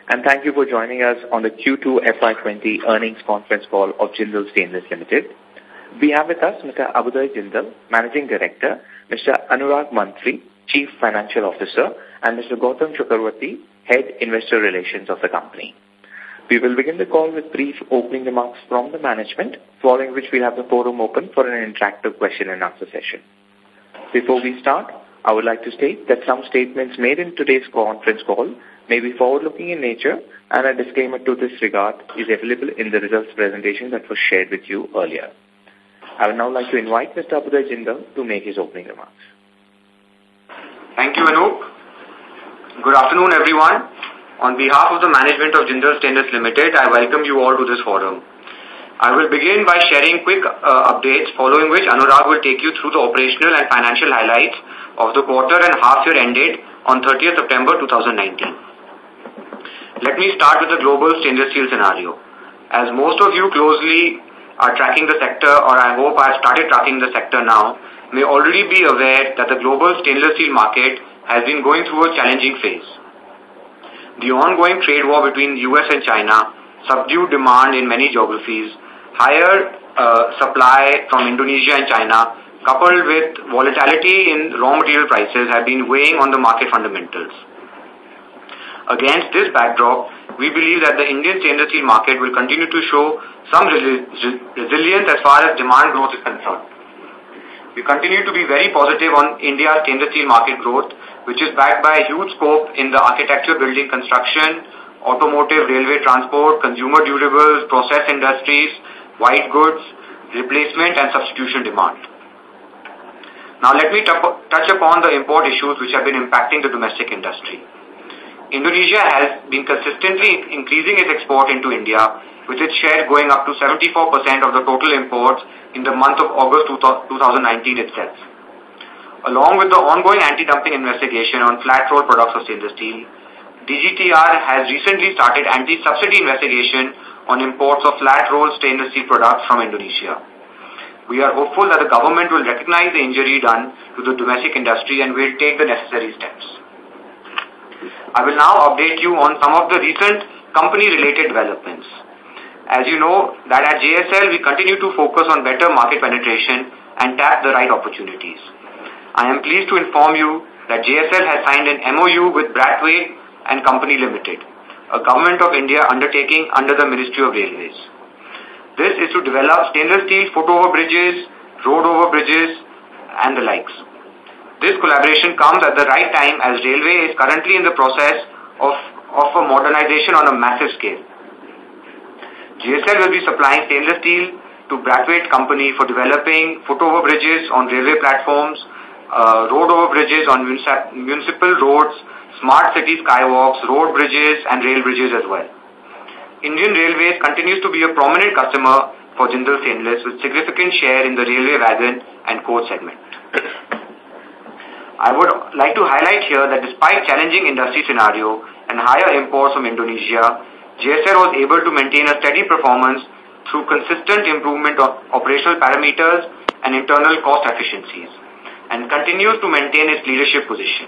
and thank you for joining us on the Q2 FY20 earnings conference call of Jindal Stainless Limited. We have with us Mr. Abhyuday Jindal, Managing Director, Mr. Anurag Mantri, Chief Financial Officer, and Mr. Gautam Chakravarti, Head Investor Relations of the company. We will begin the call with brief opening remarks from the management, following which we'll have the forum open for an interactive question and answer session. Before we start, I would like to state that some statements made in today's conference call may be forward-looking in nature, and a disclaimer to this regard is available in the results presentation that was shared with you earlier. I would now like to invite Mr. Abhyuday Jindal to make his opening remarks. Thank you, Anup. Good afternoon, everyone. On behalf of the management of Jindal Stainless Limited, I welcome you all to this forum. I will begin by sharing quick updates, following which Anurag will take you through the operational and financial highlights of the quarter and half year ended on 30th September 2019. Let me start with the global stainless steel scenario. As most of you closely are tracking the sector, or I hope I have started tracking the sector now, may already be aware that the global stainless steel market has been going through a challenging phase. The ongoing trade war between US and China, subdued demand in many geographies, higher supply from Indonesia and China, coupled with volatility in raw material prices, have been weighing on the market fundamentals. Against this backdrop, we believe that the Indian stainless steel market will continue to show some resilience as far as demand growth is concerned. We continue to be very positive on India's stainless steel market growth, which is backed by a huge scope in the architecture, building, construction, automotive, railway, transport, consumer durables, process industries, white goods, replacement and substitution demand. Now let me touch upon the import issues which have been impacting the domestic industry. Indonesia has been consistently increasing its export into India, with its share going up to 74% of the total imports in the month of August 2019 itself. Along with the ongoing anti-dumping investigation on flat roll products of stainless steel, DGTR has recently started anti-subsidy investigation on imports of flat roll stainless steel products from Indonesia. We are hopeful that the government will recognize the injury done to the domestic industry and will take the necessary steps. I will now update you on some of the recent company-related developments. As you know, that at JSL we continue to focus on better market penetration and tap the right opportunities. I am pleased to inform you that JSL has signed an MOU with Braithwaite and Company Limited, a Government of India undertaking under the Ministry of Railways. This is to develop stainless steel foot-over bridges, road-over bridges, and the likes. This collaboration comes at the right time as Railway is currently in the process of a modernization on a massive scale. JSL will be supplying stainless steel to Braithwaite Company for developing foot-over bridges on railway platforms, road-over bridges on municipal roads, smart city skywalks, road bridges, and rail bridges as well. Indian Railways continues to be a prominent customer for Jindal Stainless with significant share in the railway wagon and coach segment. I would like to highlight here that despite challenging industry scenario and higher imports from Indonesia, JSL was able to maintain a steady performance through consistent improvement of operational parameters and internal cost efficiencies, and continues to maintain its leadership position.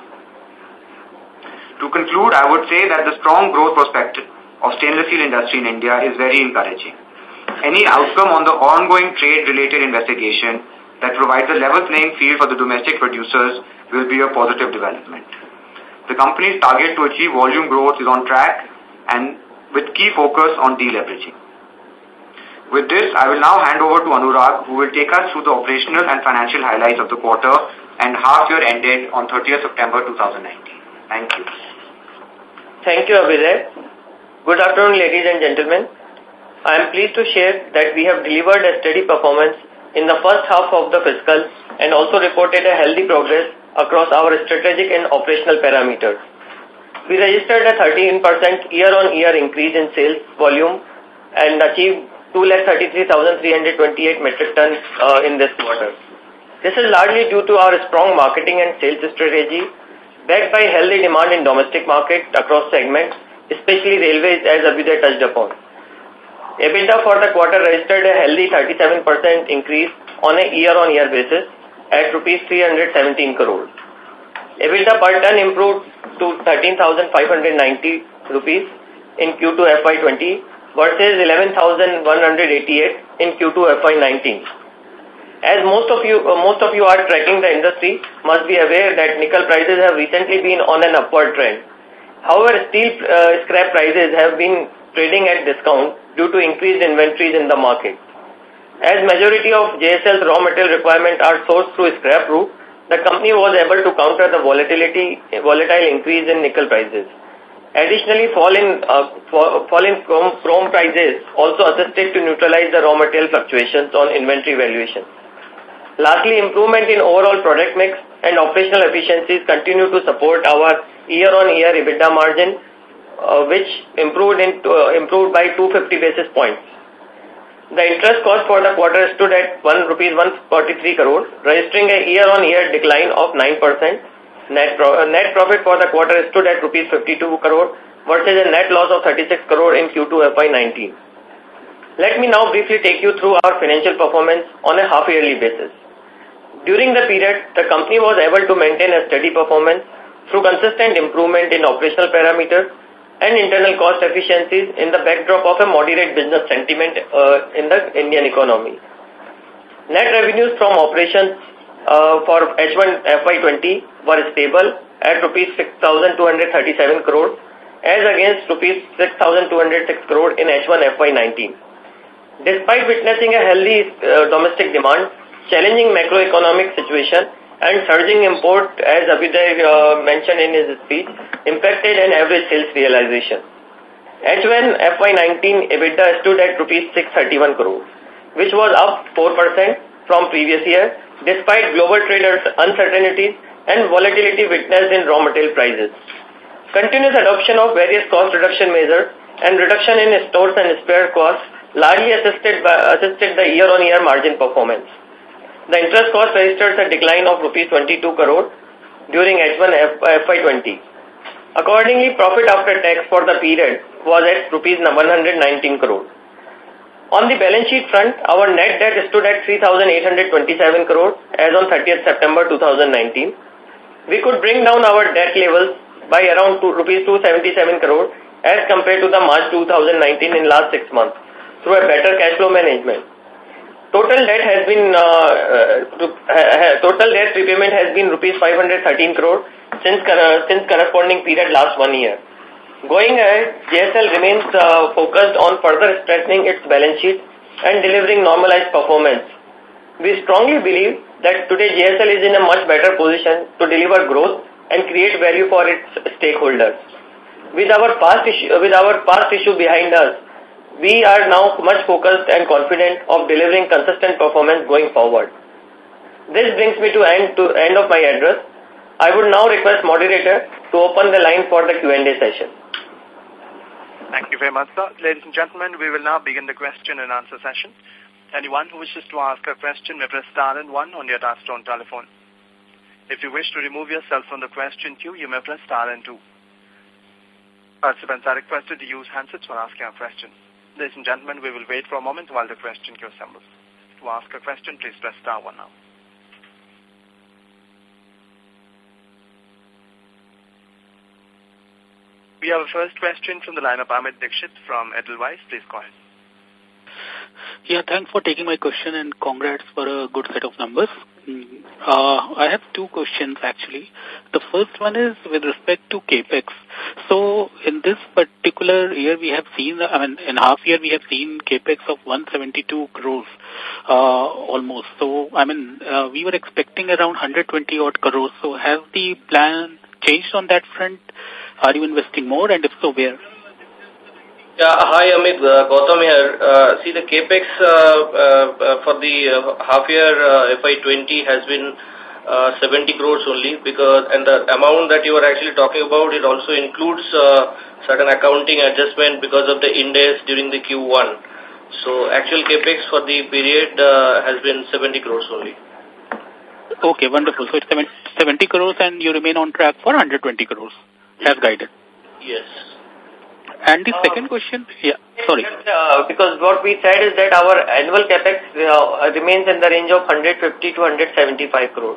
To conclude, I would say that the strong growth prospect of stainless steel industry in India is very encouraging. Any outcome on the ongoing trade-related investigation that provides a level playing field for the domestic producers will be a positive development. The company's target to achieve volume growth is on track and with key focus on deleveraging. With this, I will now hand over to Anurag, who will take us through the operational and financial highlights of the quarter and half year ended on 30th September 2019. Thank you. Thank you, Abhyuday. Good afternoon, ladies and gentlemen. I am pleased to share that we have delivered a steady performance in the first half of the fiscal and also reported a healthy progress across our strategic and operational parameters. We registered a 13% year-on-year increase in sales volume and achieved 233,328 metric tons in this quarter. This is largely due to our strong marketing and sales strategy, backed by healthy demand in domestic market across segments, especially railways, as Abhyuday touched upon. EBITDA for the quarter registered a healthy 37% increase on a year-on-year basis at rupees 317 crore. EBITDA per ton improved to 13,590 rupees in Q2 FY20 versus 11,188 in Q2 FY19. As most of you are tracking the industry, must be aware that nickel prices have recently been on an upward trend. However, steel scrap prices have been trading at discount due to increased inventories in the market. As majority of JSL's raw material requirements are sourced through scrap route, the company was able to counter the volatile increase in nickel prices. Additionally, fall in chrome prices also assisted to neutralize the raw material fluctuations on inventory valuation. Lastly, improvement in overall product mix and operational efficiencies continue to support our year-on-year EBITDA margin, which improved by 250 basis points. The interest cost for the quarter stood at rupees 143 crore, registering a year-on-year decline of 9%. Net profit for the quarter stood at rupees 52 crore versus a net loss of 36 crore in Q2 FY19. Let me now briefly take you through our financial performance on a half-yearly basis. During the period, the company was able to maintain a steady performance through consistent improvement in operational parameters and internal cost efficiencies in the backdrop of a moderate business sentiment in the Indian economy. Net revenues from operations for H1 FY20 were stable at rupees 6,237 crore as against rupees 6,206 crore in H1 FY19. Despite witnessing a healthy domestic demand, challenging macroeconomic situation and surging import, as Abhiday mentioned in his speech, impacted an average sales realization. H1 FY19 EBITDA stood at rupees 631 crore, which was up 4% from previous year, despite global trade uncertainties and volatility witnessed in raw material prices. Continuous adoption of various cost reduction measures and reduction in stores and spare costs largely assisted the year-on-year margin performance. The interest cost registered a decline of rupees 22 crore during H1 FY20. Accordingly, profit after tax for the period was at rupees 119 crore. On the balance sheet front, our net debt stood at 3,827 crore as on 30th September 2019. We could bring down our debt levels by around rupees 277 crore as compared to the March 2019 in last 6 months through a better cash flow management. Total debt repayment has been rupees 513 crore since corresponding period last 1 year. Going ahead, JSL remains focused on further strengthening its balance sheet and delivering normalized performance. We strongly believe that today JSL is in a much better position to deliver growth and create value for its stakeholders. With our past issue behind us, we are now much focused and confident of delivering consistent performance going forward. This brings me to end of my address. I would now request moderator to open the line for the Q&A session. Thank you very much, sir. Ladies and gentlemen, we will now begin the question and answer session. Anyone who wishes to ask a question may press star and 1 on your touchtone telephone. If you wish to remove yourself from the question queue, you may press star and 2. Participants are requested to use handsets when asking a question. Ladies and gentlemen, we will wait for a moment while the question queue assembles. To ask a question, please press star 1 now. We have a first question from the line of Amit Dixit from Edelweiss. Please go ahead. Yeah, thanks for taking my question and congrats for a good set of numbers. I have 2 questions actually. The first one is with respect to CAPEX. So in this particular year we have seen, in half year we have seen CAPEX of 172 crores almost. So we were expecting around 120 odd crores. So has the plan changed on that front? Are you investing more, and if so, where? Yeah, hi Amit, Gautam here. See, the CAPEX for the half year FY20 has been 70 crores only, and the amount that you are actually talking about, it also includes certain accounting adjustment because of the Ind AS during the Q1. So actual CAPEX for the period has been 70 crores only. Okay, wonderful. So it's 70 crores and you remain on track for 120 crores as guided. Yes. And the second question, sorry. Because what we said is that our annual CAPEX remains in the range of 150 to 175 crores.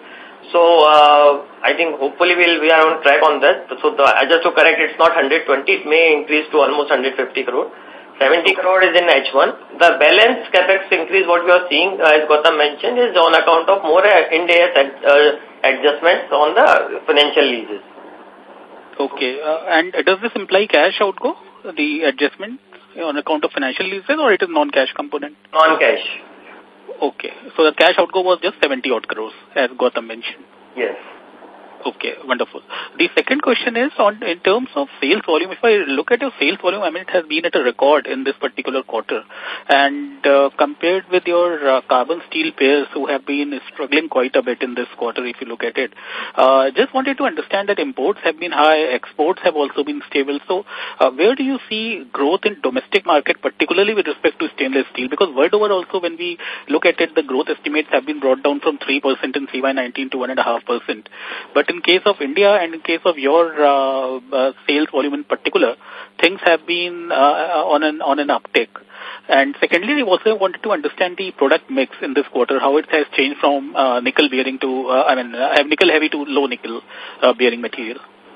So I think hopefully we are on track on that. So just to correct, it's not 120, it may increase to almost 150 crore. 70 crore is in H1. The balance capex increase what we are seeing, as Gautam mentioned, is on account of more Ind AS adjustments on the financial leases. Okay. And does this imply cash outgo, the adjustment on account of financial leases, or it is non-cash component? Non-cash. Okay. So the cash outgo was just 70 odd crores, as Gautam mentioned. Yes. Okay, wonderful. The second question is in terms of sales volume. If I look at your sales volume, I mean, it has been at a record in this particular quarter. And compared with your carbon steel peers who have been struggling quite a bit in this quarter, if you look at it, just wanted to understand that imports have been high, exports have also been stable. So where do you see growth in domestic market, particularly with respect to stainless steel? Because world over also, when we look at it, the growth estimates have been brought down from 3% in CY19 to 1.5%. But in case of India and in case of your sales volume in particular, things have been on an uptick. And secondly, we also wanted to understand the product mix in this quarter, how it has changed from nickel bearing to, nickel heavy to low nickel bearing material.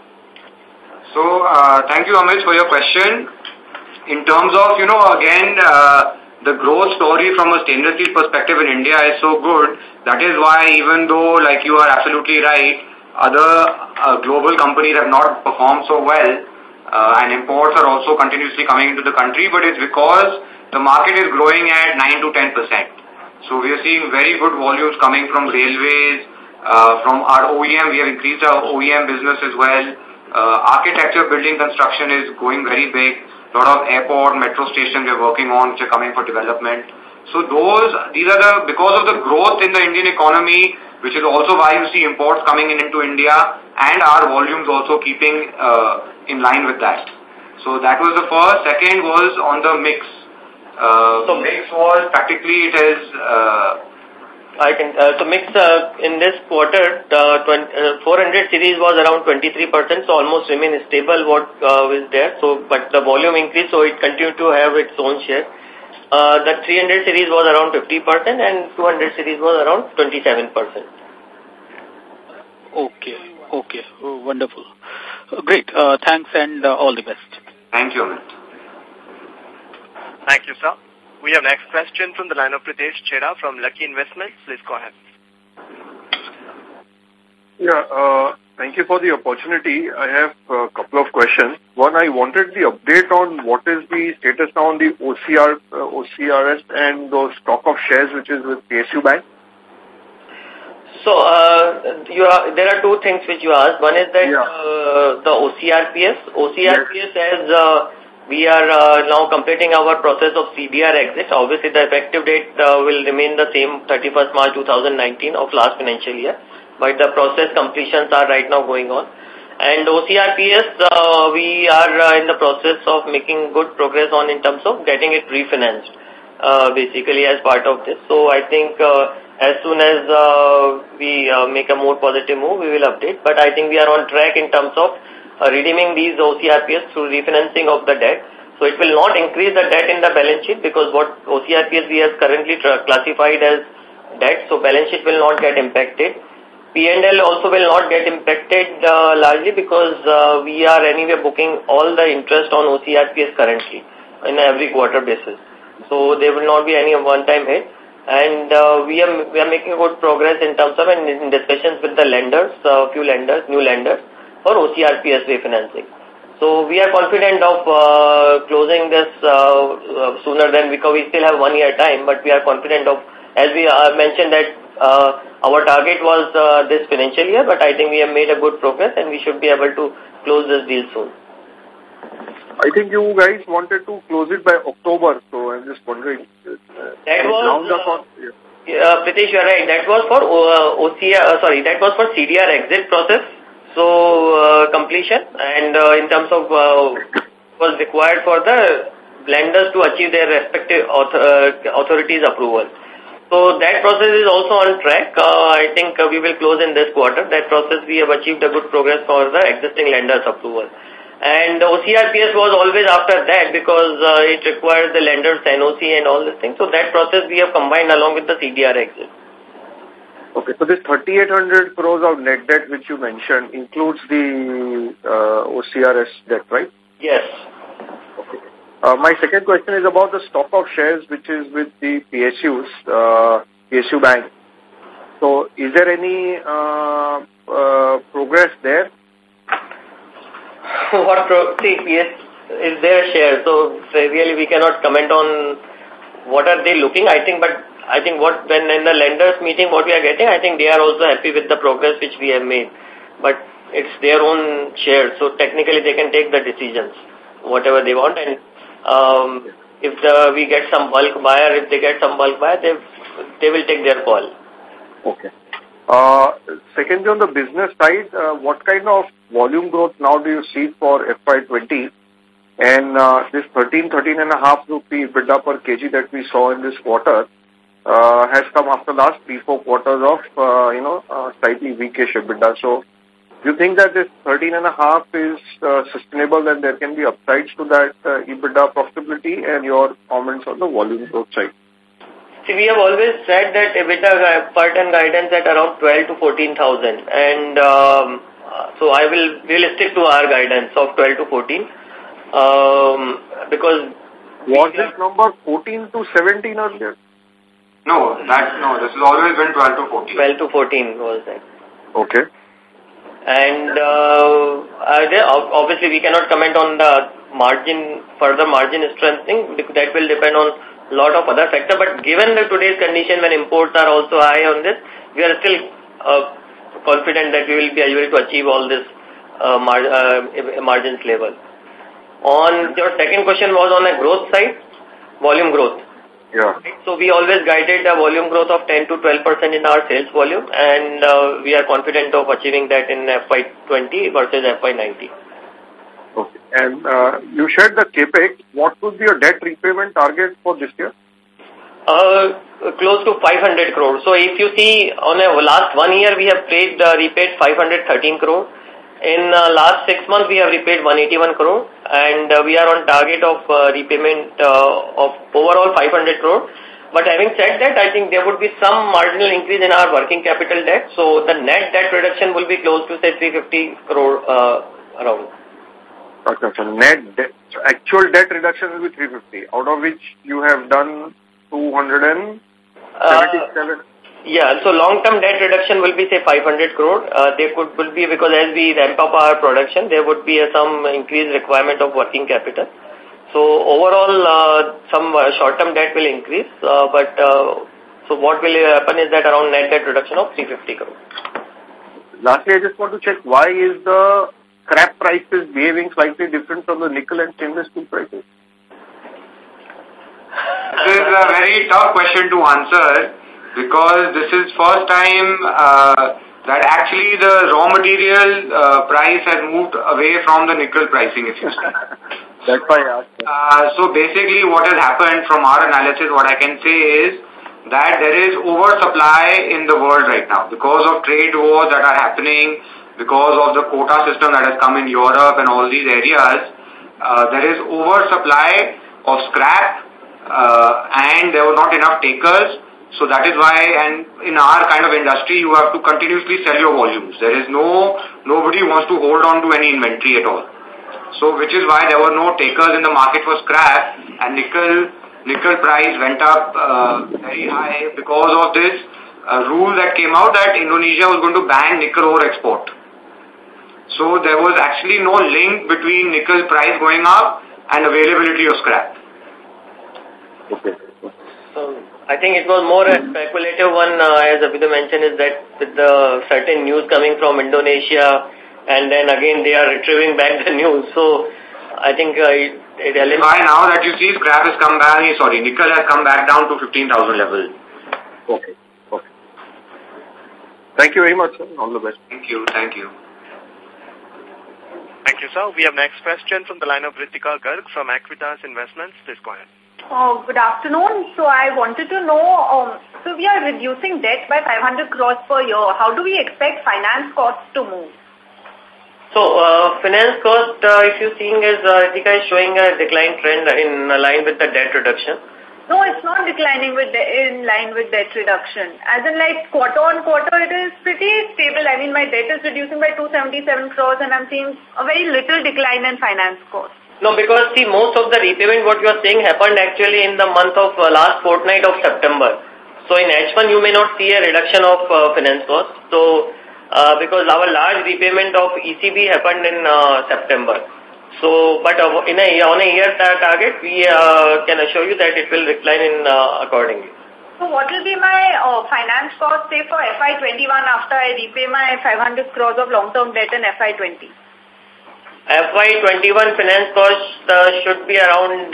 So, thank you, Amit, for your question. In terms of, again, the growth story from a stainless steel perspective in India is so good. That is why, even though, like you are absolutely right, other global companies have not performed so well, and imports are also continuously coming into the country, but it's because the market is growing at 9 to 10%. So we are seeing very good volumes coming from railways, from our OEM. We have increased our OEM business as well. Architecture, building, construction is going very big. A lot of airport, metro stations we are working on, which are coming for development. So because of the growth in the Indian economy, which is also why you see imports coming into India, and our volumes also keeping in line with that. So that was the first. Second was on the mix. So mix was practically, it is... So mix in this quarter, 400 series was around 23%, so almost remain stable what is there. So, but the volume increased, so it continued to have its own share. The 300 series was around 50% and 200 series was around 27%. Okay, wonderful. Great, thanks and all the best. Thank you, Amit. Thank you, sir. We have next question from the line of Pritesh Chheda from Lucky Investments. Please go ahead. Yeah, thank you for the opportunity. I have a couple of questions. One, I wanted the update on what is the status now on the OCRS and those stock of shares which is with PSU Bank. So there are two things which you asked. One is that the OCRPS as we are now completing our process of CDR exit. Obviously, the effective date will remain the same, 31st March 2019 of last financial year. But the process completions are right now going on. And OCRPS, we are in the process of making good progress on in terms of getting it refinanced, basically as part of this. So I think as soon as we make a more positive move, we will update. But I think we are on track in terms of redeeming these OCRPS through refinancing of the debt. So it will not increase the debt in the balance sheet because what OCRPS we have currently classified as debt, so balance sheet will not get impacted. P&L also will not get impacted largely because we are anyway booking all the interest on OCRPS currently in every quarter basis. So there will not be any one-time hit. And we are making good progress in terms of in discussions with the lenders, few lenders, new lenders, for OCRPS refinancing. So we are confident of closing this sooner than, because we still have 1 year time, but we are confident of, as we mentioned that our target was this financial year, but I think we have made a good progress and we should be able to close this deal soon. I think you guys wanted to close it by October, so I'm just wondering. Pritesh, you are right. That was for that was for CDR exit process. So completion, and in terms of was required for the lenders to achieve their respective authorities' approval. So that process is also on track. I think we will close in this quarter. That process we have achieved a good progress for the existing lenders' approval. And the OCRPS was always after that because it requires the lenders' NOC and all these things. So that process we have combined along with the CDR exit. Okay, so this 3,800 crores of net debt which you mentioned includes the OCRS debt, right? Yes. Okay. My second question is about the stock of shares which is with the PSUs, PSU Bank. So is there any progress there? PS is their share, so really we cannot comment on what are they looking. I think what when in the lenders meeting what we are getting, I think they are also happy with the progress which we have made. But it's their own share, so technically they can take the decisions, whatever they want. And if we get some bulk buyer, if they get some bulk buyer, they will take their call. Okay. Secondly, on the business side, what kind of volume growth now do you see for FY20? And this 13.5 rupee EBITDA per kg that we saw in this quarter has come after last 3-4 quarters of slightly weakish EBITDA. So, do you think that this 13.5 is sustainable and there can be upsides to that EBITDA profitability, and your comments on the volume growth side? See, we have always said that EBITDA per ton guidance at around 12 to 14,000, and so we'll stick to our guidance of 12 to 14. Because was this number 14 to 17 earlier? No, this has always been 12 to 14. 12 to 14 was that. Okay. And obviously we cannot comment on the further margin strengthening, because that will depend on a lot of other factors. But given the today's condition when imports are also high on this, we are still confident that we will be able to achieve all this margins level. On your second question was on a growth side, volume growth. Yeah. So we always guided a volume growth of 10 to 12% in our sales volume, and we are confident of achieving that in FY20 versus FY19. Okay. And you shared the CAPEX. What would be your debt repayment target for this year? Close to 500 crores. So if you see on a last 1 year, we have repaid 513 crores. In last 6 months, we have repaid 181 crore, and we are on target of repayment of overall 500 crore. But having said that, I think there would be some marginal increase in our working capital debt. So the net debt reduction will be close to say 350 crore around. Okay, so actual debt reduction will be 350, out of which you have done 277. Yeah, so long-term debt reduction will be say 500 crore. There will be, because as we ramp up our production, there would be some increased requirement of working capital. So overall, some short-term debt will increase, but so what will happen is that around net debt reduction of 350 crore. Lastly, I just want to check, why is the scrap prices behaving slightly different from the nickel and stainless steel prices? This is a very tough question to answer, because this is first time that actually the raw material price has moved away from the nickel pricing, if you see. That's why I asked. So basically what has happened from our analysis, what I can say is that there is oversupply in the world right now because of trade wars that are happening, because of the quota system that has come in Europe and all these areas. There is oversupply of scrap and there were not enough takers. So that is why, and in our kind of industry, you have to continuously sell your volumes. There is nobody wants to hold on to any inventory at all. So which is why there were no takers in the market for scrap, and nickel price went up very high because of this rule that came out that Indonesia was going to ban nickel ore export. So there was actually no link between nickel price going up and availability of scrap. Okay. I think it was more a speculative one, as Abhidu mentioned, is that with the certain news coming from Indonesia, and then again they are retrieving back the news. So I think it why now that you see scrap has come back, nickel has come back down to 15,000 level. Okay. Thank you very much, sir. All the best. Thank you. Thank you, sir. We have next question from the line of Ritika Garg from Aequitas Investments. Please go ahead. Good afternoon. So I wanted to know, so we are reducing debt by 500 crores per year. How do we expect finance costs to move? So finance cost, if you're seeing, is Ritika is showing a decline trend in line with the debt reduction. No, it's not declining in line with debt reduction. As in like quarter on quarter, it is pretty stable. I mean, my debt is reducing by 277 crores and I'm seeing a very little decline in finance cost. No, because see, most of the repayment, what you are saying, happened actually in the month of last fortnight of September. So in H1, you may not see a reduction of finance cost. So, because our large repayment of ECB happened in September. So, but on a year target, we can assure you that it will decline in accordingly. So what will be my finance cost, say, for FY21 after I repay my 500 crores of long-term debt in FY20? FY21 finance cost should be around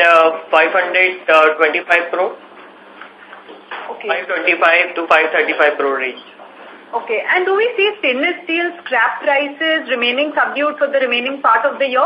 525 crore. Okay. 525 to 535 crore range. Okay. And do we see stainless steel scrap prices remaining subdued for the remaining part of the year?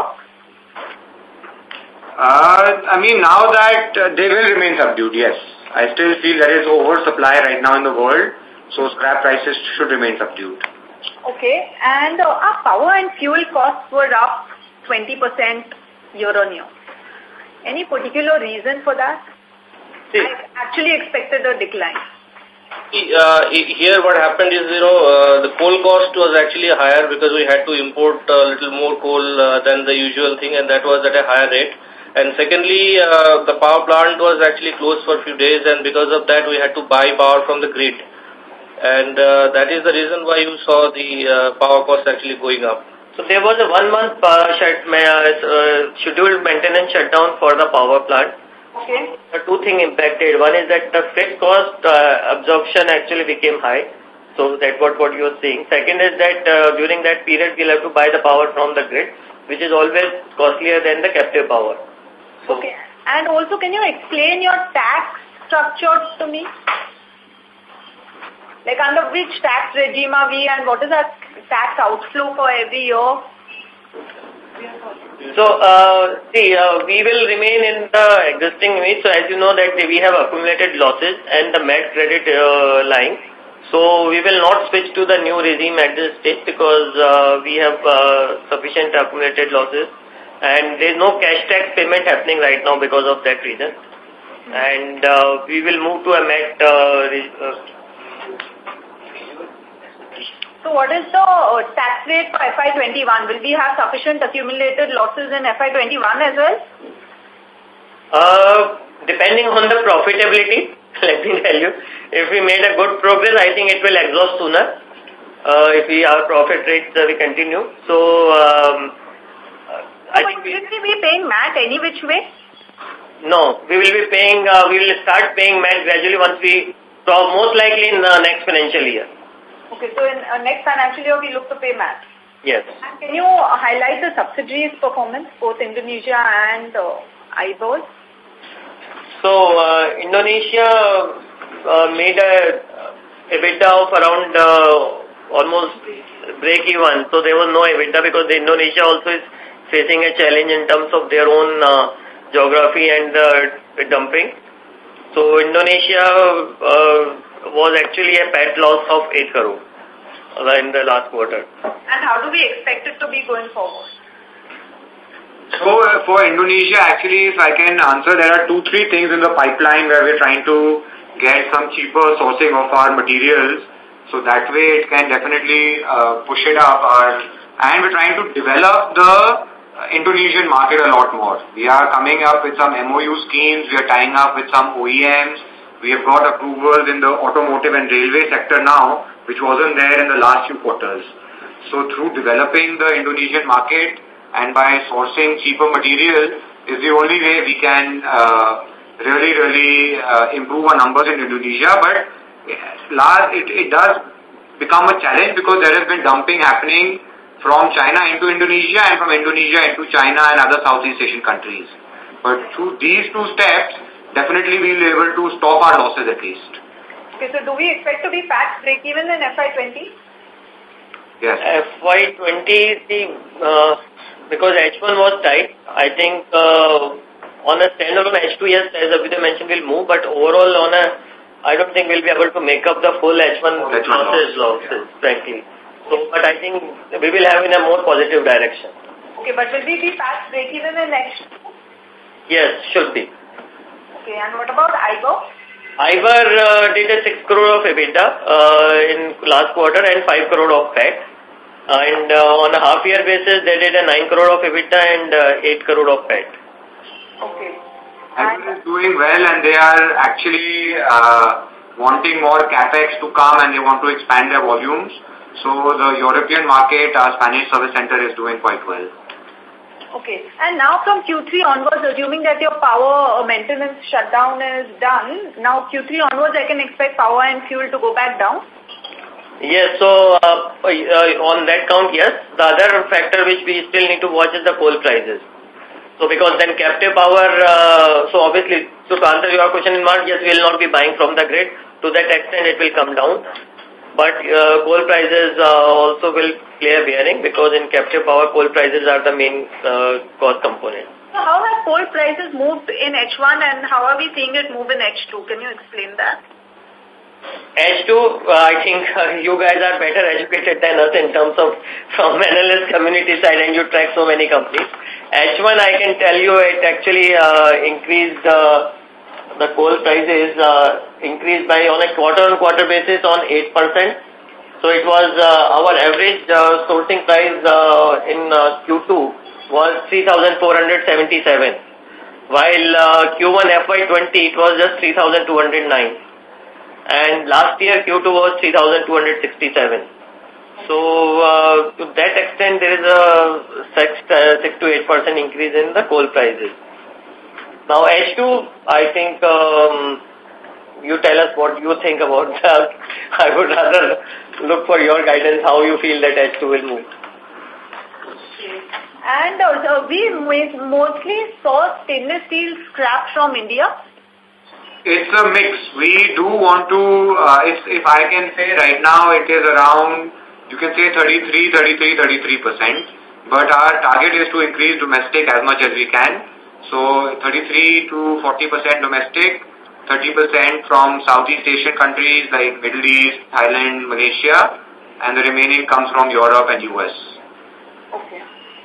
I mean, now that they will remain subdued, yes. I still feel there is oversupply right now in the world, so scrap prices should remain subdued. Okay. And our power and fuel costs were up 20% year on year. Any particular reason for that? See, I actually expected a decline. Here what happened is, the coal cost was actually higher because we had to import a little more coal than the usual thing, and that was at a higher rate. And secondly, the power plant was actually closed for a few days, and because of that, we had to buy power from the grid. And that is the reason why you saw the power cost actually going up. So there was a 1 month scheduled maintenance shutdown for the power plant. Okay. The two things impacted. One is that the fixed cost absorption actually became high. So that's what you are seeing. Second is that during that period, we'll have to buy the power from the grid, which is always costlier than the captive power. So, okay. And also, can you explain your tax structure to me? Like under which tax regime are we and what is our tax outflow for every year? So, we will remain in the existing way. So, as you know that we have accumulated losses and the MAT credit line. So, we will not switch to the new regime at this stage because we have sufficient accumulated losses. And there is no cash tax payment happening right now because of that reason. And we will move to a MAT. So what is the tax rate for FY21? Will we have sufficient accumulated losses in FY21 as well? Depending on the profitability, let me tell you. If we made a good progress, I think it will exhaust sooner. If our profit rates we continue. So, I think will we be paying MAT any which way? No, we will be paying, we will start paying MAT gradually once we, most likely in the next financial year. Okay, so in next financial year we look to pay MAT. Yes. And can you highlight the subsidiaries performance, both Indonesia and IBOL? So, Indonesia made a EBITDA of around almost break-even. So, there was no EBITDA because Indonesia also is facing a challenge in terms of their own geography and dumping. So, Indonesia was actually a PAT loss of 8 crore in the last quarter. And how do we expect it to be going forward? So, for Indonesia, actually, if I can answer, there are 2-3 things in the pipeline where we're trying to get some cheaper sourcing of our materials. So that way it can definitely push it up. And we're trying to develop the Indonesian market a lot more. We are coming up with some MOU schemes. We are tying up with some OEMs. We have got approvals in the automotive and railway sector now, which wasn't there in the last few quarters. So through developing the Indonesian market and by sourcing cheaper material is the only way we can really improve our numbers in Indonesia. But it does become a challenge because there has been dumping happening from China into Indonesia and from Indonesia into China and other Southeast Asian countries. But through these 2 steps, definitely we will be able to stop our losses at least. Okay, so do we expect to be PAT break-even in FY20? Yes. FY20, because H1 was tight, I think on a standalone H2, yes, as Abhyuday mentioned, we'll move, but overall I don't think we'll be able to make up the full H1 losses, frankly. So, but I think we will have in a more positive direction. Okay, but will we be PAT break-even in H2? Yes, should be. Okay, and what about IBOR? IBOR did a 6 crore of EBITDA in last quarter and 5 crore of PAT. And on a half-year basis, they did a 9 crore of EBITDA and 8 crore of PAT. Okay. IBOR is doing well, and they are actually wanting more capex to come, and they want to expand their volumes. So the European market, our Spanish service center, is doing quite well. Okay. And now from Q3 onwards, assuming that your power maintenance shutdown is done, now Q3 onwards, I can expect power and fuel to go back down? Yes, so on that count, yes. The other factor which we still need to watch is the coal prices. So because then captive power, so obviously, so to answer your question in March, yes, we will not be buying from the grid. To that extent, it will come down. But coal prices also will play a bearing because in captive power, coal prices are the main cost component. So how have coal prices moved in H1 and how are we seeing it move in H2? Can you explain that? H2, I think you guys are better educated than us in terms of from analyst community side, and you track so many companies. H1, I can tell you it actually increased, the coal prices increased by on a quarter-on-quarter basis on 8%. So it was our average sourcing price in Q2 was 3,477, while Q1 FY20 it was just 3,209. And last year Q2 was 3,267. So to that extent there is a 6 to 8% increase in the coal prices. Now H2, I think you tell us what you think about that. I would rather look for your guidance how you feel that H2 will move. Okay. And we mostly source stainless steel scrap from India. It's a mix. We do want to, if I can say right now, it is around, you can say 33%, but our target is to increase domestic as much as we can. So 33 to 40% domestic, 30% from Southeast Asian countries like Middle East, Thailand, Malaysia, and the remaining comes from Europe and US. Okay.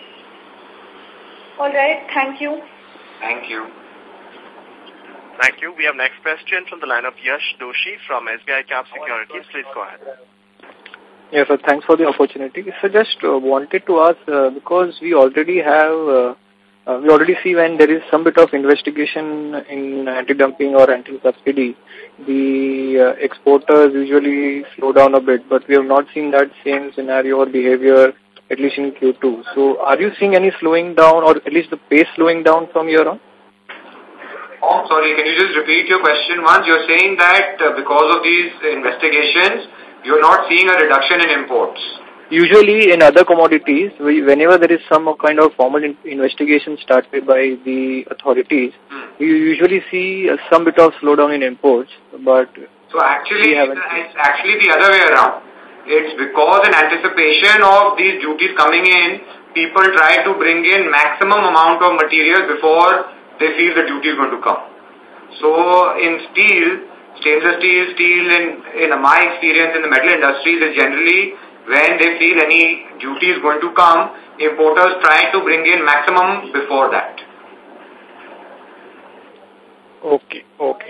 All right. Thank you. Thank you. Thank you. We have next question from the line of Yash Doshi from SBI Cap Securities. Please go ahead. Yes, sir. Thanks for the opportunity. So just wanted to ask, because we already have, we already see when there is some bit of investigation in anti-dumping or anti-subsidy, the exporters usually slow down a bit, but we have not seen that same scenario or behavior, at least in Q2. So are you seeing any slowing down or at least the pace slowing down from here on? Oh, sorry, can you just repeat your question once? You're saying that because of these investigations, you're not seeing a reduction in imports. Usually in other commodities, whenever there is some kind of formal investigation started by the authorities, you usually see some bit of slowdown in imports. But so actually, it's actually the other way around. It's because in anticipation of these duties coming in, people try to bring in maximum amount of material before they feel the duty is going to come. So in steel, stainless steel in my experience in the metal industry is generally when they feel any duty is going to come, importers try to bring in maximum before that. Okay.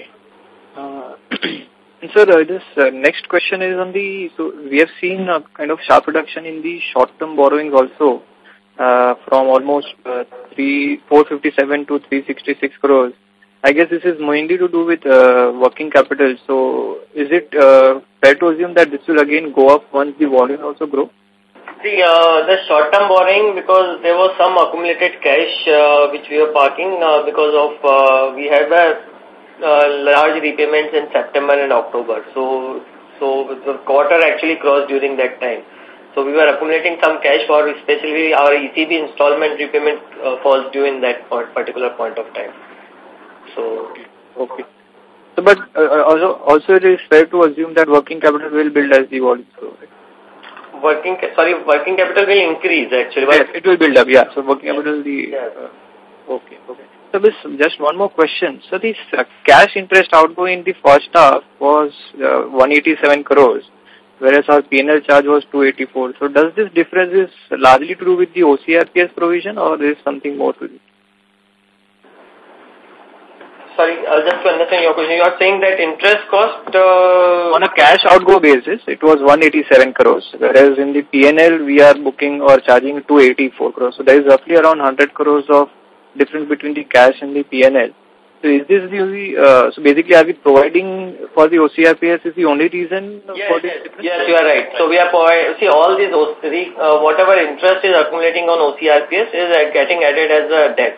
And sir, this next question is on so we have seen a kind of sharp reduction in the short-term borrowings also from almost 457 to 366 crores. I guess this is mainly to do with working capital. So is it fair to assume that this will again go up once the volume also grow? See, the short-term borrowing, because there was some accumulated cash which we were parking because of we had large repayments in September and October. So the quarter actually crossed during that time. So we were accumulating some cash for especially our ECB installment repayment falls due in that particular point of time. So okay. So, but also it is fair to assume that working capital will build as the volume grow. Working capital will increase actually. Yes, it will build up. Yeah. So working capital okay. So this just one more question. So this cash interest outgo in the first half was 187 crores, whereas our P&L charge was 284. So does this difference is largely to do with the OCRPS provision or there is something more to it? sorry, just to understand your question, you are saying that interest cost... on a cash outgo basis, it was 187 crores, whereas in the PNL, we are booking or charging 284 crores. So there is roughly around 100 crores of difference between the cash and the PNL. So is this the, so basically are we providing for the OCRPS is the only reason for this difference? Yes, you are right. So we are see all these, whatever interest is accumulating on OCRPS is getting added as a debt.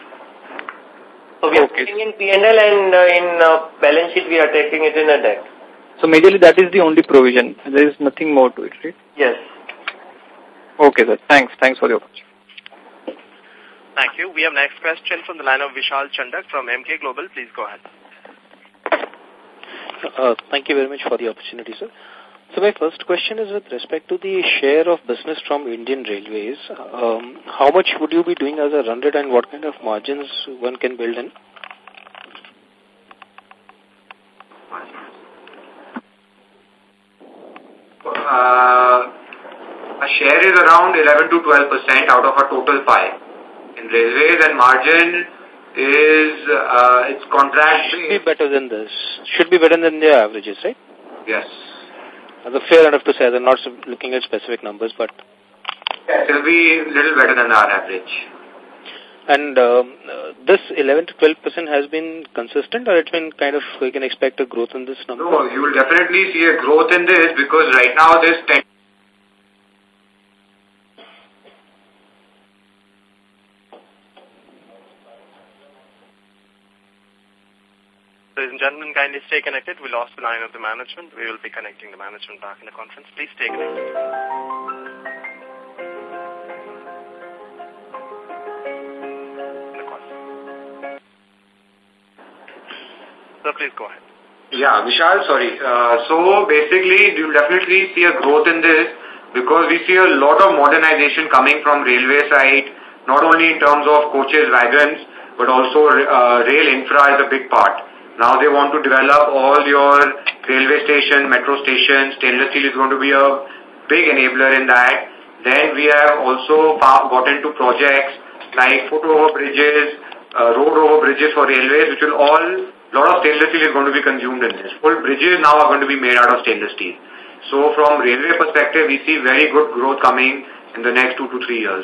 So we are putting in PNL and in balance sheet we are taking it in a debt. So majorly that is the only provision. There is nothing more to it, right? Yes. Okay, sir. Thanks. Thanks for the opportunity. Thank you. We have next question from the line of Vishal Chandak from Emkay Global. Please go ahead. Thank you very much for the opportunity, sir. So my first question is with respect to the share of business from Indian Railways. How much would you be doing as a run rate and what kind of margins one can build in? A share is around 11 to 12% out of our total pie. In railways, and margin is, it's contract. Should be better than this. Should be better than their averages, right? Yes. That's fair enough to say. I'm not looking at specific numbers, but... Yes, it will be a little better than our average. And this 11 to 12% has been consistent, or it's been kind of, we can expect a growth in this number? No, you will definitely see a growth in this because right now this... Ladies and gentlemen, kindly stay connected. We lost the line of the management. We will be connecting the management back in the conference. Please stay connected. So please go ahead. Yeah, Vishal, sorry. So basically, you'll definitely see a growth in this because we see a lot of modernization coming from railway side, not only in terms of coaches, wagons, but also rail infra is a big part. Now they want to develop all your railway station, metro stations. Stainless steel is going to be a big enabler in that. Then we have also got into projects like foot over bridges, road over bridges for railways, which will all, a lot of stainless steel is going to be consumed in this. Full bridges now are going to be made out of stainless steel. So from railway perspective, we see very good growth coming in the next 2 to 3 years.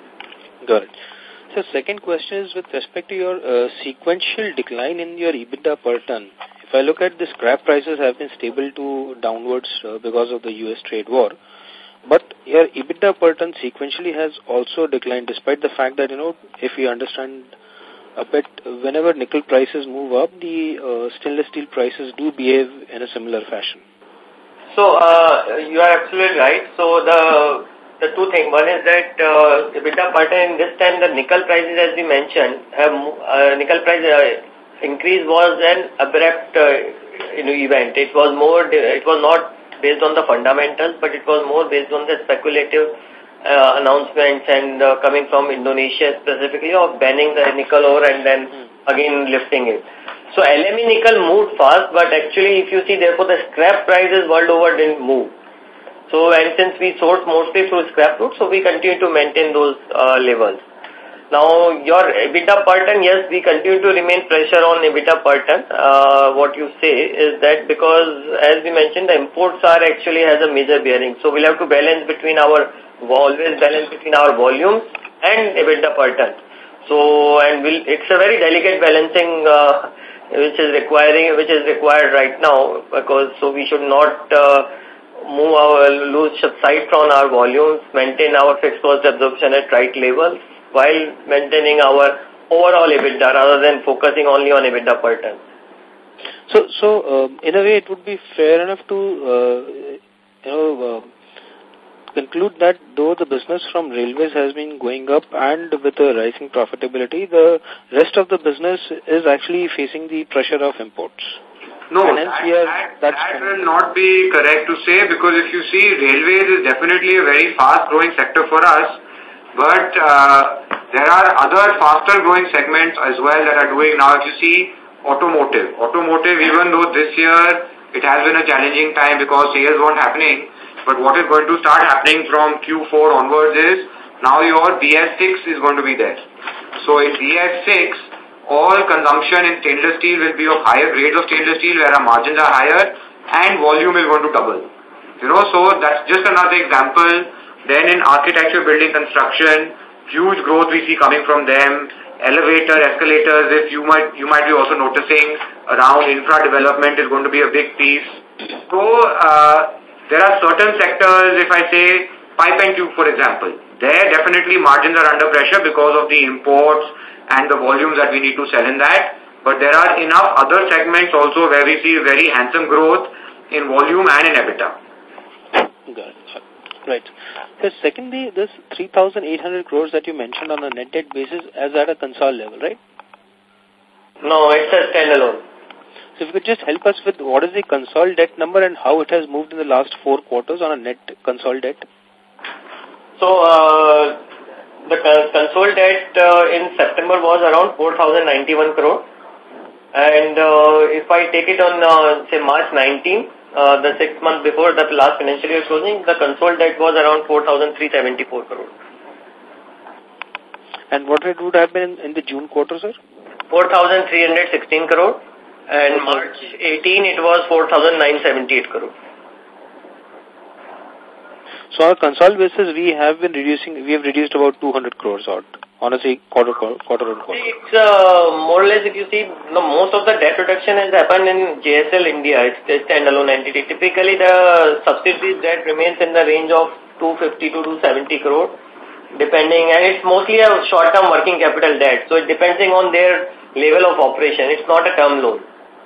Got it. So second question is with respect to your sequential decline in your EBITDA per ton. If I look at the scrap prices have been stable to downwards because of the US trade war. But your EBITDA per ton sequentially has also declined despite the fact that, if you understand a bit, whenever nickel prices move up, the stainless steel prices do behave in a similar fashion. So, you are absolutely right. So, the two things. One is that EBITDA per ton, this time the nickel prices, as we mentioned, nickel price increase was an abrupt event. It was not based on the fundamentals, but it was more based on the speculative announcements and coming from Indonesia specifically of banning the nickel ore and then again lifting it. So LME nickel moved fast, but actually if you see, therefore the scrap prices world over didn't move. So, and since we source mostly through scrap route, so we continue to maintain those levels. Now, your EBITDA per ton, yes, we continue to remain pressure on EBITDA per ton. What you say is that because, as we mentioned, the imports are actually has a major bearing. So, we'll have to balance between always balance between our volumes and EBITDA per ton. So, and it's a very delicate balancing which is required right now because so we should not lose sight from our volumes, maintain our fixed cost absorption at right level while maintaining our overall EBITDA rather than focusing only on EBITDA per ton. So in a way, it would be fair enough to conclude that though the business from railways has been going up and with the rising profitability, the rest of the business is actually facing the pressure of imports. No, that will not be correct to say because if you see, railways is definitely a very fast-growing sector for us, but there are other faster-growing segments as well that are doing now. If you see automotive, even though this year it has been a challenging time because sales weren't happening, but what is going to start happening from Q4 onwards is now your BS6 is going to be there. So in BS6, all consumption in stainless steel will be of higher grades of stainless steel where our margins are higher and volume is going to double. So that's just another example. Then in architecture, building, construction, huge growth we see coming from them. Elevator, escalators, if you might be also noticing around infra development is going to be a big piece. So there are certain sectors, if I say pipe and tube, for example, there definitely margins are under pressure because of the imports and the volumes that we need to sell in that. But there are enough other segments also where we see very handsome growth in volume and in EBITDA. Got it. Right. So secondly, this 3,800 crores that you mentioned on a net debt basis as at a consolidated level, right? No, it's a standalone. So if you could just help us with what is the consolidated debt number and how it has moved in the last 4 quarters on a net consolidated debt? So the consolidated debt in September was around 4,091 crore. And if I take it on, say, March 19, the 6 months before the last financial year closing, the consolidated debt was around 4,374 crore. And what it would have been in the June quarter, sir? 4,316 crore. And March 18, it was 4,978 crore. So on a consolidated basis, we have reduced about 200 crores out, honestly, quarter on quarter. It's more or less, if you see, most of the debt reduction has happened in JSL India. It's a standalone entity. Typically, the subsidiaries debt remains in the range of 250 to 270 crore, depending, and it's mostly a short-term working capital debt. So it depending on their level of operation. It's not a term loan.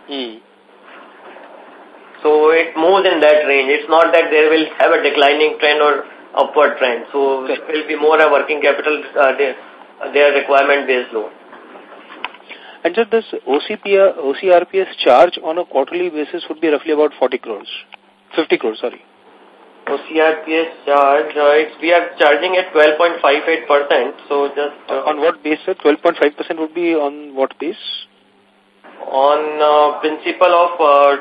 So it moves in that range. It's not that they will have a declining trend or upward trend. So it will be more a working capital, their requirement-based loan. And so this OCRPS charge on a quarterly basis would be roughly about 40 crores. 50 crores, sorry. OCRPS charge, we are charging at 12.58%. So just... on what base, sir? 12.5% would be on what base? On principal of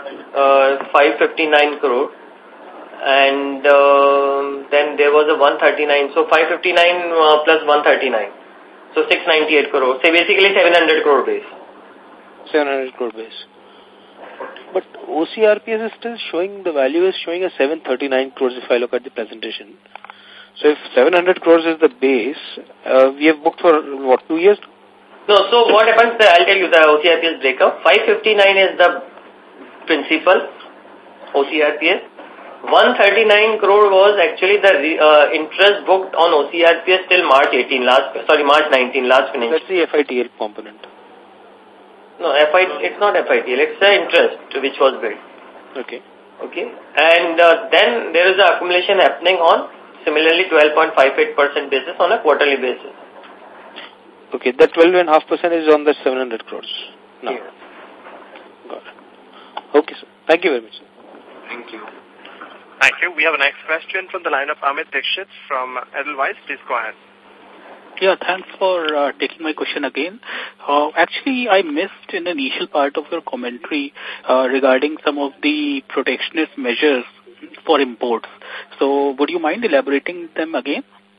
559 crore. And then there was a 139. So 559 plus 139. So 698 crore. So basically 700 crore base. 700 crore base. But OCRPS is still showing, the value is showing a 739 crores if I look at the presentation. So if 700 crores is the base, we have booked for what, 2 years? No, so what happens, I'll tell you the OCRPS breakup. 559 is the principal OCRPS. 139 crore was actually the interest booked on OCRPS till March 19, last financial. That's the FITL component. No, it's not FITL, it's the interest which was billed. Okay. And then there is the accumulation happening on similarly 12.58% basis on a quarterly basis. Okay, that 12.5% is on the 700 crores. No. Yes. Got it. Okay, sir. Thank you very much, sir. Thank you. Thank you. We have a next question from the line of Amit Dixit from Edelweiss. Please go ahead. Yeah, thanks for taking my question again. Actually, I missed in the initial part of your commentary regarding some of the protectionist measures for imports. So, would you mind elaborating them again?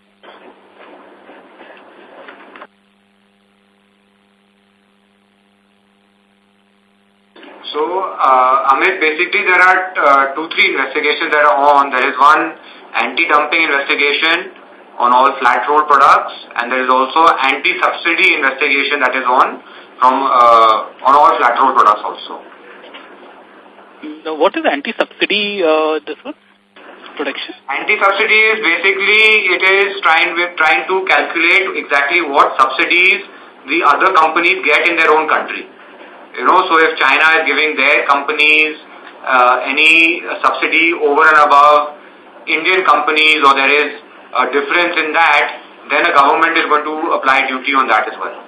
So, Amit, basically there are 2-3 investigations that are on. There is one anti-dumping investigation on all flat roll products, and there is also anti-subsidy investigation that is on all flat roll products also. What is anti-subsidy, this one? Protection? Anti-subsidy is basically, it is trying to calculate exactly what subsidies the other companies get in their own country. So if China is giving their companies any subsidy over and above Indian companies, or there is a difference in that, then a government is going to apply duty on that as well.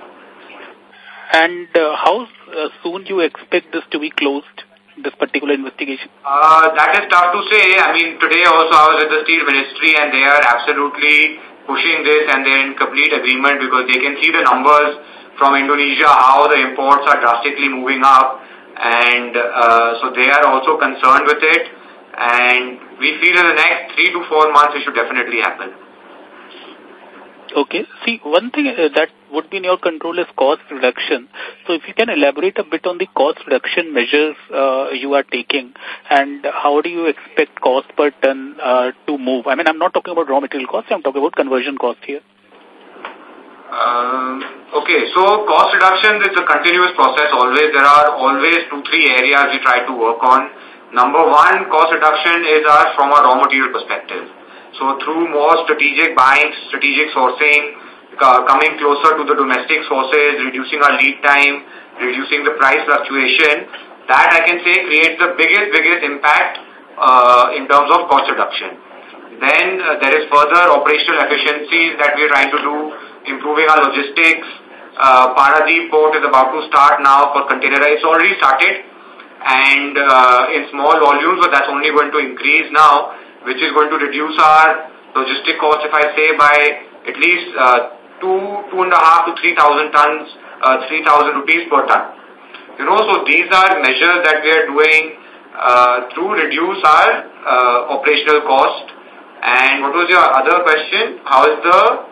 And how soon do you expect this to be closed, this particular investigation? That is tough to say. I mean, today also I was at the Steel Ministry and they are absolutely pushing this and they're in complete agreement because they can see the numbers from Indonesia, how the imports are drastically moving up, and so they are also concerned with it, and we feel in the next 3 to 4 months it should definitely happen. Okay. See, one thing that would be in your control is cost reduction. So if you can elaborate a bit on the cost reduction measures you are taking, and how do you expect cost per ton to move? I mean, I'm not talking about raw material costs, I'm talking about conversion cost here. Okay, so cost reduction is a continuous process always. There are always 2-3 areas we try to work on. Number one, cost reduction is from a raw material perspective. So through more strategic buying, strategic sourcing, coming closer to the domestic sources, reducing our lead time, reducing the price fluctuation, that I can say creates the biggest impact in terms of cost reduction. Then there is further operational efficiencies that we are trying to do, improving our logistics. Paradip port is about to start now for containerized. It's already started and in small volumes, but that's only going to increase now, which is going to reduce our logistic cost, if I say, by at least 2,500 to 3,000 tons, 3,000 rupees per ton. You know, so these are measures that we are doing to reduce our operational cost. And what was your other question? How is the...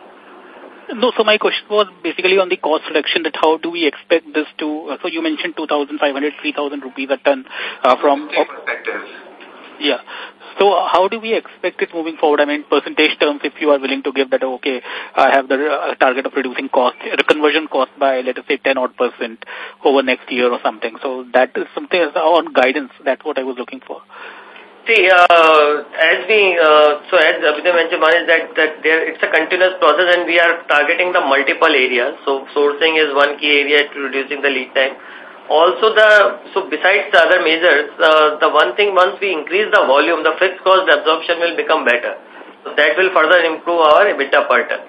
No, so my question was basically on the cost reduction, that how do we expect this to, so you mentioned 2,500, 3,000 rupees a ton from... perspective. Yeah. So how do we expect it moving forward? I mean, percentage terms, if you are willing to give that, okay, I have the target of reducing cost, the conversion cost by, let us say, 10% over next year or something. So that is something on guidance. That's what I was looking for. See, as Abhyuday mentioned, one is that it's a continuous process and we are targeting the multiple areas. So sourcing is one key area to reducing the lead time. Also, besides the other measures, the one thing, once we increase the volume, the fixed cost absorption will become better. So that will further improve our EBITDA per ton.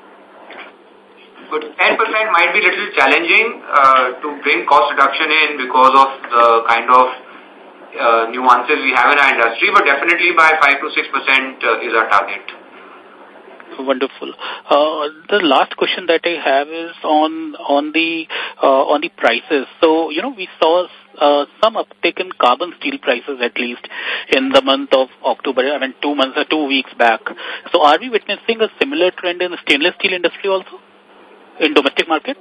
But 10% might be a little challenging to bring cost reduction in because of the kind of nuances we have in our industry, but definitely by 5 to 6% is our target. Wonderful. The last question that I have is on the prices. So, you know, we saw some uptick in carbon steel prices, at least in the month of October, I mean 2 weeks back. So are we witnessing a similar trend in the stainless steel industry also, in domestic market?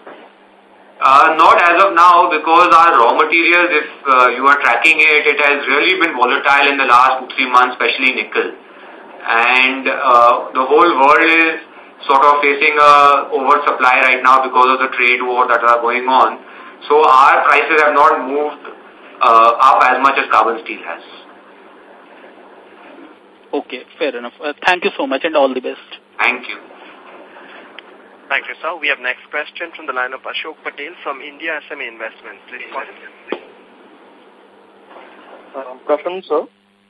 Not as of now, because our raw materials, if you are tracking it, it has really been volatile in the last 2-3 months, especially nickel. And the whole world is sort of facing a oversupply right now because of the trade war that are going on. So our prices have not moved up as much as carbon steel has. Okay, fair enough. Thank you so much and all the best. Thank you. Thank you, sir. We have next question from the line of Ashok Patel from India SME Investments. Please go ahead. Good afternoon, sir.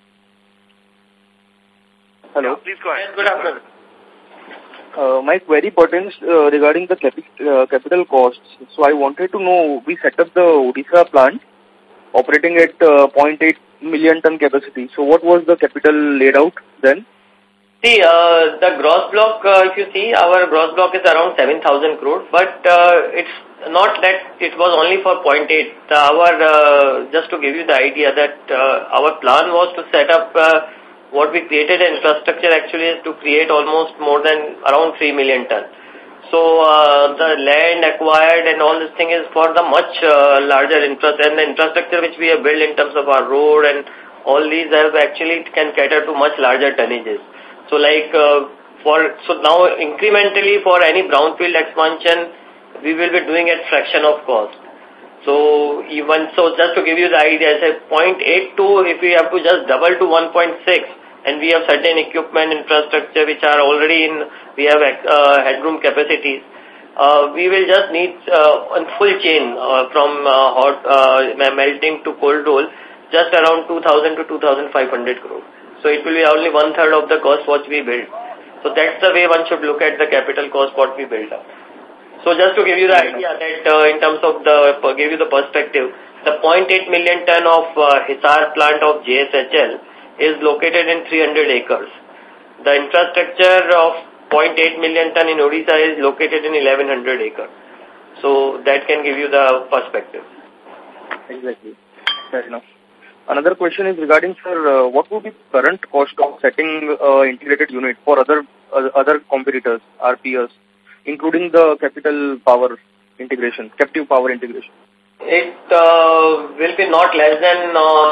Hello. Yeah, please go ahead. Good afternoon. My query pertains regarding the capital costs. So I wanted to know, we set up the Odisha plant operating at 0.8 million ton capacity. So what was the capital laid out then? See, the gross block, if you see, our gross block is around 7,000 crore, but it's not that it was only for 0.8. Just to give you the idea that our plan was to set up what we created infrastructure actually is to create almost more than around 3 million ton. So the land acquired and all this thing is for the much larger infrastructure, and the infrastructure which we have built in terms of our road and all these have actually can cater to much larger tonnages. So now incrementally for any brownfield expansion, we will be doing at fraction of cost. So just to give you the idea, say 0.82, if we have to just double to 1.6, and we have certain equipment infrastructure which are already we have headroom capacities, we will just need on full chain from hot melting to cold roll, just around 2,000 to 2,500 crore. So it will be only 1/3 of the cost what we build. So that's the way one should look at the capital cost what we build up. So just to give you the idea that in terms of give you the perspective, the 0.8 million ton of Hisar plant of JSHL is located in 300 acres. The infrastructure of 0.8 million ton in Odisha is located in 1,100 acres. So that can give you the perspective. Exactly. Fair enough. Another question is regarding, sir, what would be current cost of setting integrated unit for other competitors, our peers? including the captive power integration? It will be not less than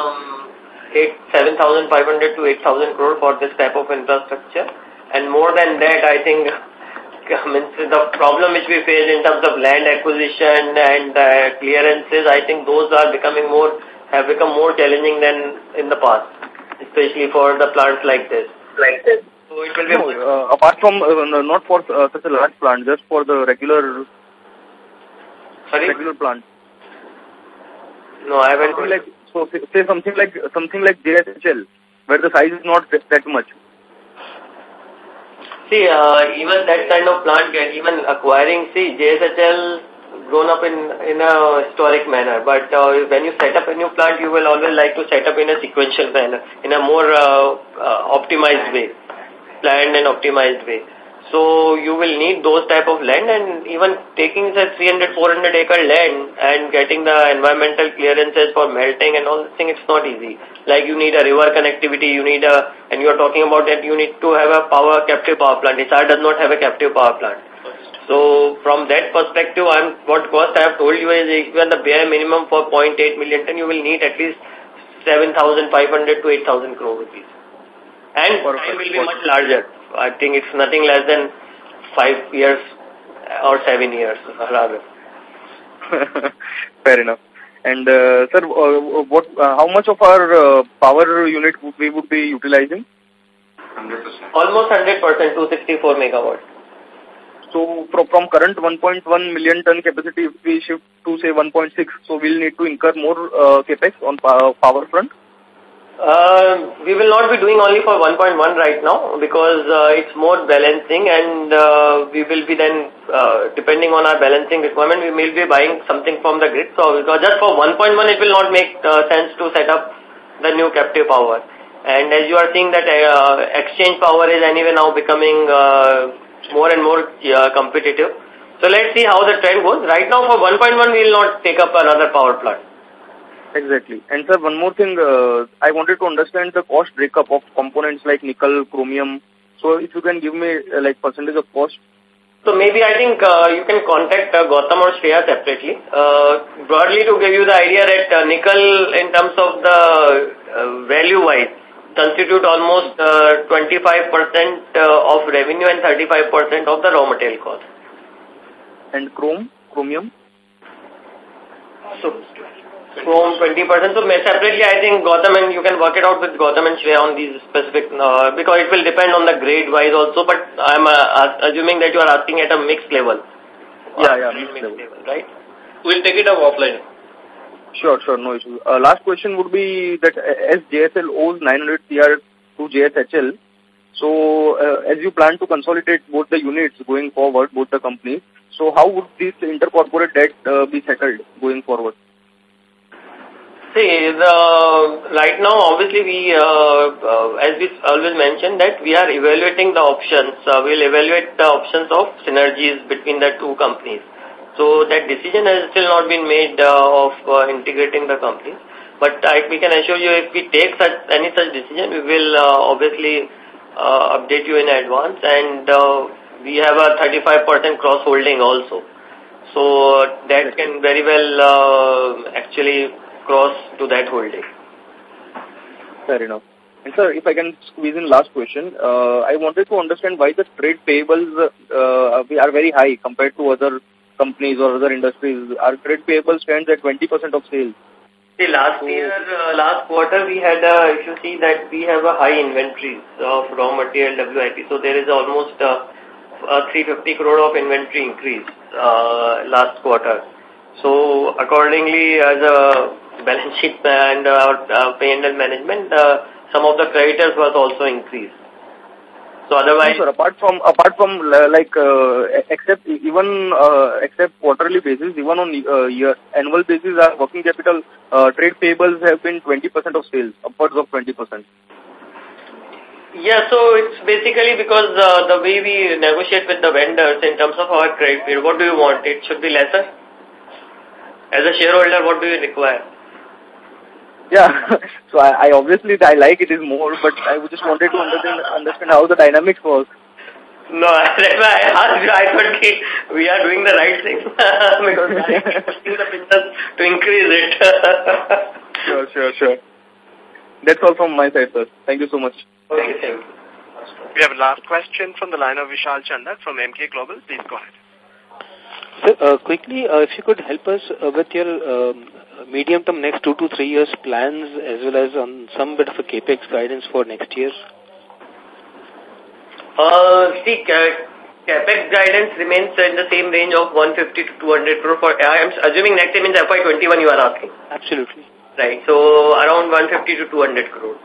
7,500 to 8,000 crore for this type of infrastructure. And more than that, I think the problem which we face in terms of land acquisition and clearances, I think those have become more challenging than in the past, especially for the plants like this. So it will be apart from not for such a large plant, just for the regular plant. No, I haven't. Say something like JSHL, where the size is not that much. See, even that kind of plant, even acquiring, JSHL grown up in a historic manner. But when you set up a new plant, you will always like to set up in a sequential manner, in a more optimized way, planned and optimized way. So you will need those type of land, and even taking the 300, 400 acre land and getting the environmental clearances for melting and all this thing, it's not easy. Like you need a river connectivity, and you are talking about that you need to have a captive power plant. Hisar does not have a captive power plant. So from that perspective, what cost I have told you is even the bare minimum for 0.8 million ton, you will need at least 7,500 to 8,000 crore rupees. And time will be much larger. I think it's nothing less than 5 years or 7 years, rather. Fair enough. And sir, how much of our power unit we would be utilizing? 100%. Almost 100%, 264 megawatts. So from current 1.1 million ton capacity, if we shift to say 1.6, so we'll need to incur more capex on power front? We will not be doing only for 1.1 right now because it's more balancing, and we will be then, depending on our balancing requirement, we will be buying something from the grid. So just for 1.1, it will not make sense to set up the new captive power. And as you are seeing that exchange power is anyway now becoming more and more competitive. So let's see how the trend goes. Right now for 1.1, we will not take up another power plant. Exactly. And sir, one more thing, I wanted to understand the cost breakup of components like nickel, chromium. So if you can give me like percentage of cost. So maybe I think you can contact Gautam or Shreya separately. Broadly to give you the idea that nickel in terms of the value-wise constitute almost 25% of revenue and 35% of the raw material cost. And chromium? So Chrome 20%. So separately, I think Gautam, and you can work it out with Gautam and Shreya on these specific, because it will depend on the grade wise also, but I'm assuming that you are asking at a mixed level. Yeah, mixed level, right? We'll take it up offline. Sure, no issue. Last question would be that as JSL owes 900 CR to JSHL, so as you plan to consolidate both the units going forward, both the companies, so how would this intercorporate debt be settled going forward? See, right now, obviously, we, as we always mention, that we are evaluating the options. We'll evaluate the options of synergies between the two companies. So that decision has still not been made of integrating the companies. But we can assure you, if we take any such decision, we will obviously update you in advance. And we have a 35% cross-holding also. So that can very well actually cross to that holding. Fair enough. And sir, if I can squeeze in last question, I wanted to understand why the trade payables are very high compared to other companies or other industries. Our trade payables stands at 20% of sales. See, last quarter we had, if you see that we have a high inventory of raw material WIP. So there is almost a 350 crore of inventory increase last quarter. So accordingly, as a balance sheet and our P&L management, some of the creditors was also increased. So otherwise, no, sir, apart from except quarterly basis, even on annual basis, our working capital trade payables have been 20% of sales, upwards of 20%. Yeah, so it's basically because the way we negotiate with the vendors in terms of our credit period. What do you want? It should be lesser. As a shareholder, what do you require? Yeah, so I obviously like it is more, but I just wanted to understand how the dynamics work. No, that's why I asked you. I thought we are doing the right thing because I am pushing the business to increase it. Sure. That's all from my side, sir. Thank you so much. Okay, thank you. We have a last question from the line of Vishal Chandak from MK Global. Please go ahead. Sir, quickly, if you could help us with your medium-term next 2 to 3 years plans as well as on some bit of a capex guidance for next year. See, capex guidance remains in the same range of 150 to 200 crore. I am assuming next year means FY21 you are asking. Absolutely. Right. So around 150 to 200 crore.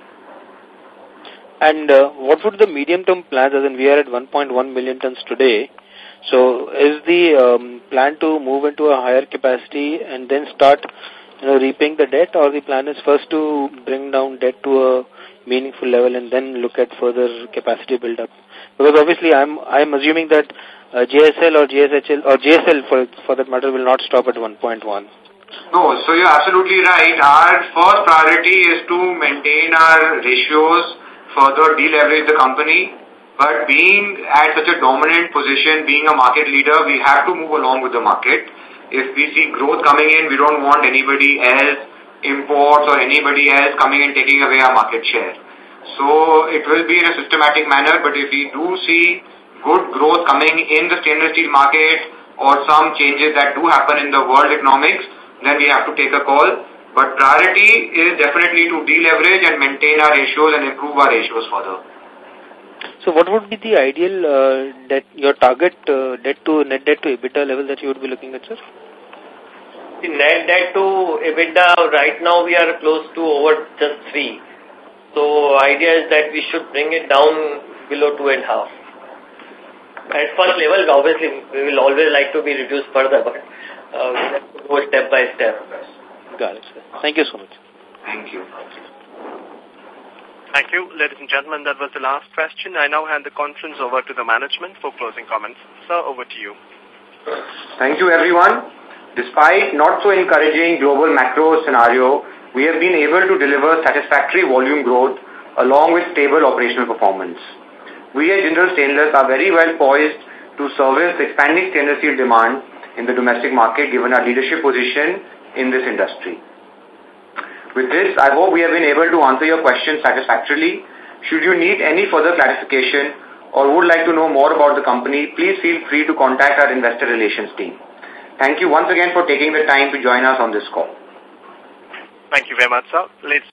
And what would the medium-term plans, as in we are at 1.1 million tons today, so is the plan to move into a higher capacity and then start repaying the debt, or the plan is first to bring down debt to a meaningful level and then look at further capacity build-up? Because obviously I'm assuming that JSL or JSHL or JSL for that matter will not stop at 1.1. No, so you're absolutely right. Our first priority is to maintain our ratios, further deleverage the company. But being at such a dominant position, being a market leader, we have to move along with the market. If we see growth coming in, we don't want anybody else, imports or anybody else coming and taking away our market share. So it will be in a systematic manner, but if we do see good growth coming in the stainless steel market or some changes that do happen in the world economics, then we have to take a call. But priority is definitely to deleverage and maintain our ratios and improve our ratios further. So what would be the ideal your target net debt to EBITDA level that you would be looking at, sir? The net debt to EBITDA right now we are close to over just 3. So idea is that we should bring it down below 2.5. At first level, obviously we will always like to be reduced further, but we have to go step by step. Got it, sir. Thank you so much. Thank you. Thank you. Ladies and gentlemen, that was the last question. I now hand the conference over to the management for closing comments. Sir, over to you. Thank you, everyone. Despite not so encouraging global macro scenario, we have been able to deliver satisfactory volume growth along with stable operational performance. We at Jindal Stainless are very well poised to service expanding stainless steel demand in the domestic market given our leadership position in this industry. With this, I hope we have been able to answer your questions satisfactorily. Should you need any further clarification or would like to know more about the company, please feel free to contact our investor relations team. Thank you once again for taking the time to join us on this call. Thank you very much, sir.